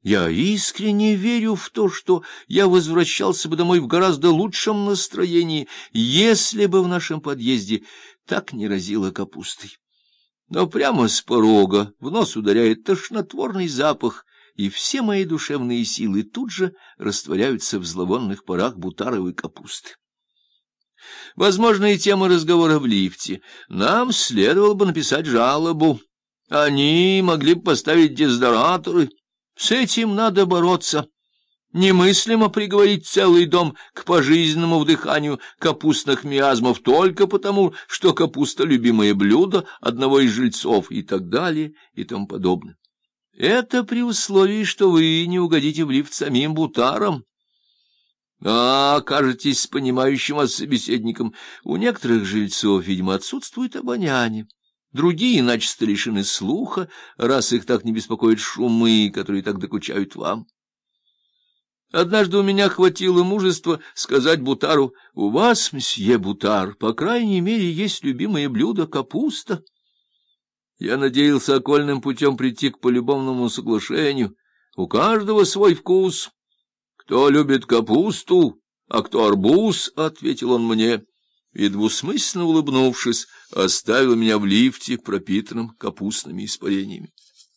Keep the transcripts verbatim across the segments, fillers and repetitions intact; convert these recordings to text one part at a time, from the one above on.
Я искренне верю в то, что я возвращался бы домой в гораздо лучшем настроении, если бы в нашем подъезде так не разило капустой. Но прямо с порога в нос ударяет тошнотворный запах, и все мои душевные силы тут же растворяются в зловонных парах бутаровой капусты. Возможно, и тема разговора в лифте. Нам следовало бы написать жалобу. Они могли бы поставить дезодораторы. С этим надо бороться. Немыслимо приговорить целый дом к пожизненному вдыханию капустных миазмов только потому, что капуста — любимое блюдо одного из жильцов, и так далее, и тому подобное. Это при условии, что вы не угодите в лифт самим бутаром. А окажетесь с понимающим вас собеседником. У некоторых жильцов, видимо, отсутствует обоняние. Другие начисто лишены слуха, раз их так не беспокоят шумы, которые так докучают вам. Однажды у меня хватило мужества сказать Бутару: «У вас, мсье Бутар, по крайней мере, есть любимое блюдо — капуста». Я надеялся окольным путем прийти к полюбовному соглашению. У каждого свой вкус. «Кто любит капусту, а кто арбуз», — ответил он мне, и, двусмысленно улыбнувшись, оставил меня в лифте, пропитанном капустными испарениями.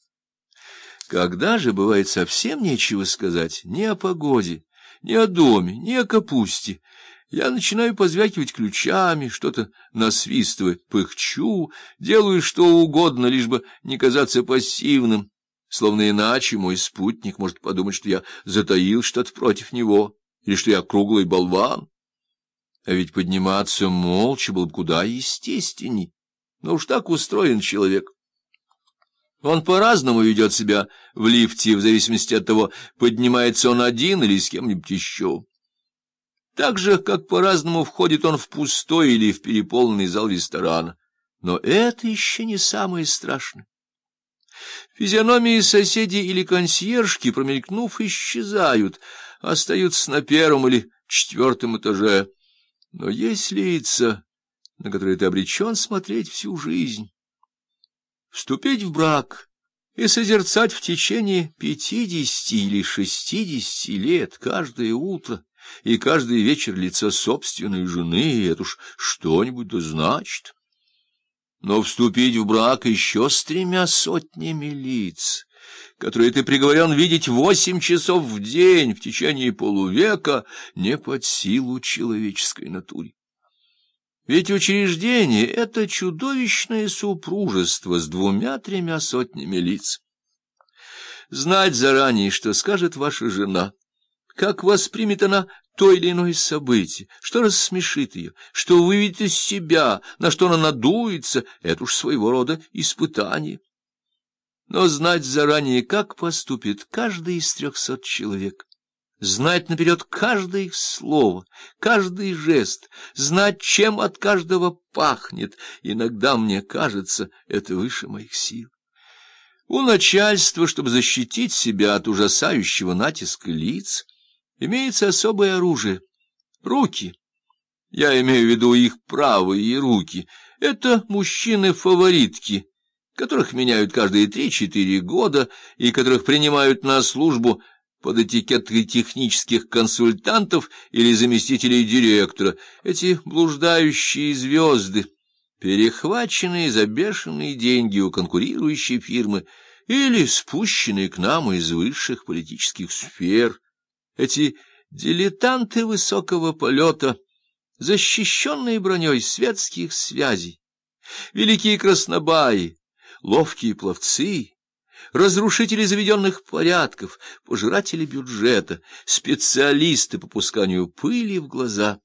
Когда же бывает совсем нечего сказать ни о погоде, ни о доме, ни о капусте, я начинаю позвякивать ключами, что-то насвистывать, пыхчу, делаю что угодно, лишь бы не казаться пассивным, словно иначе мой спутник может подумать, что я затаил что-то против него, или что я круглый болван. А ведь подниматься молча было бы куда естественней, но уж так устроен человек. Он по-разному ведет себя в лифте, в зависимости от того, поднимается он один или с кем-нибудь еще. Так же, как по-разному входит он в пустой или в переполненный зал ресторана. Но это еще не самое страшное. Физиономии соседей или консьержки, промелькнув, исчезают, остаются на первом или четвертом этаже. Но есть лица, на которые ты обречен смотреть всю жизнь. Вступить в брак и созерцать в течение пятидесяти или шестидесяти лет каждое утро и каждый вечер лицо собственной жены — это уж что-нибудь да значит. Но вступить в брак еще с тремя сотнями лиц, которые ты приговорен видеть восемь часов в день в течение полувека, не под силу человеческой натуре. Ведь учреждение — это чудовищное супружество с двумя-тремя сотнями лиц. Знать заранее, что скажет ваша жена, как воспримет она то или иное событие, что рассмешит ее, что выведет из себя, на что она надуется — это уж своего рода испытание. Но знать заранее, как поступит каждый из трехсот человек, знать наперед каждое их слово, каждый жест, знать, чем от каждого пахнет, иногда, мне кажется, это выше моих сил. У начальства, чтобы защитить себя от ужасающего натиска лиц, имеется особое оружие — руки. Я имею в виду их правые руки. Это мужчины-фаворитки, которых меняют каждые три-четыре года и которых принимают на службу под этикеткой технических консультантов или заместителей директора. Эти блуждающие звезды, перехваченные за бешеные деньги у конкурирующей фирмы или спущенные к нам из высших политических сфер, эти дилетанты высокого полета, защищенные броней светских связей, великие краснобаи, ловкие пловцы, разрушители заведенных порядков, пожиратели бюджета, специалисты по пусканию пыли в глаза.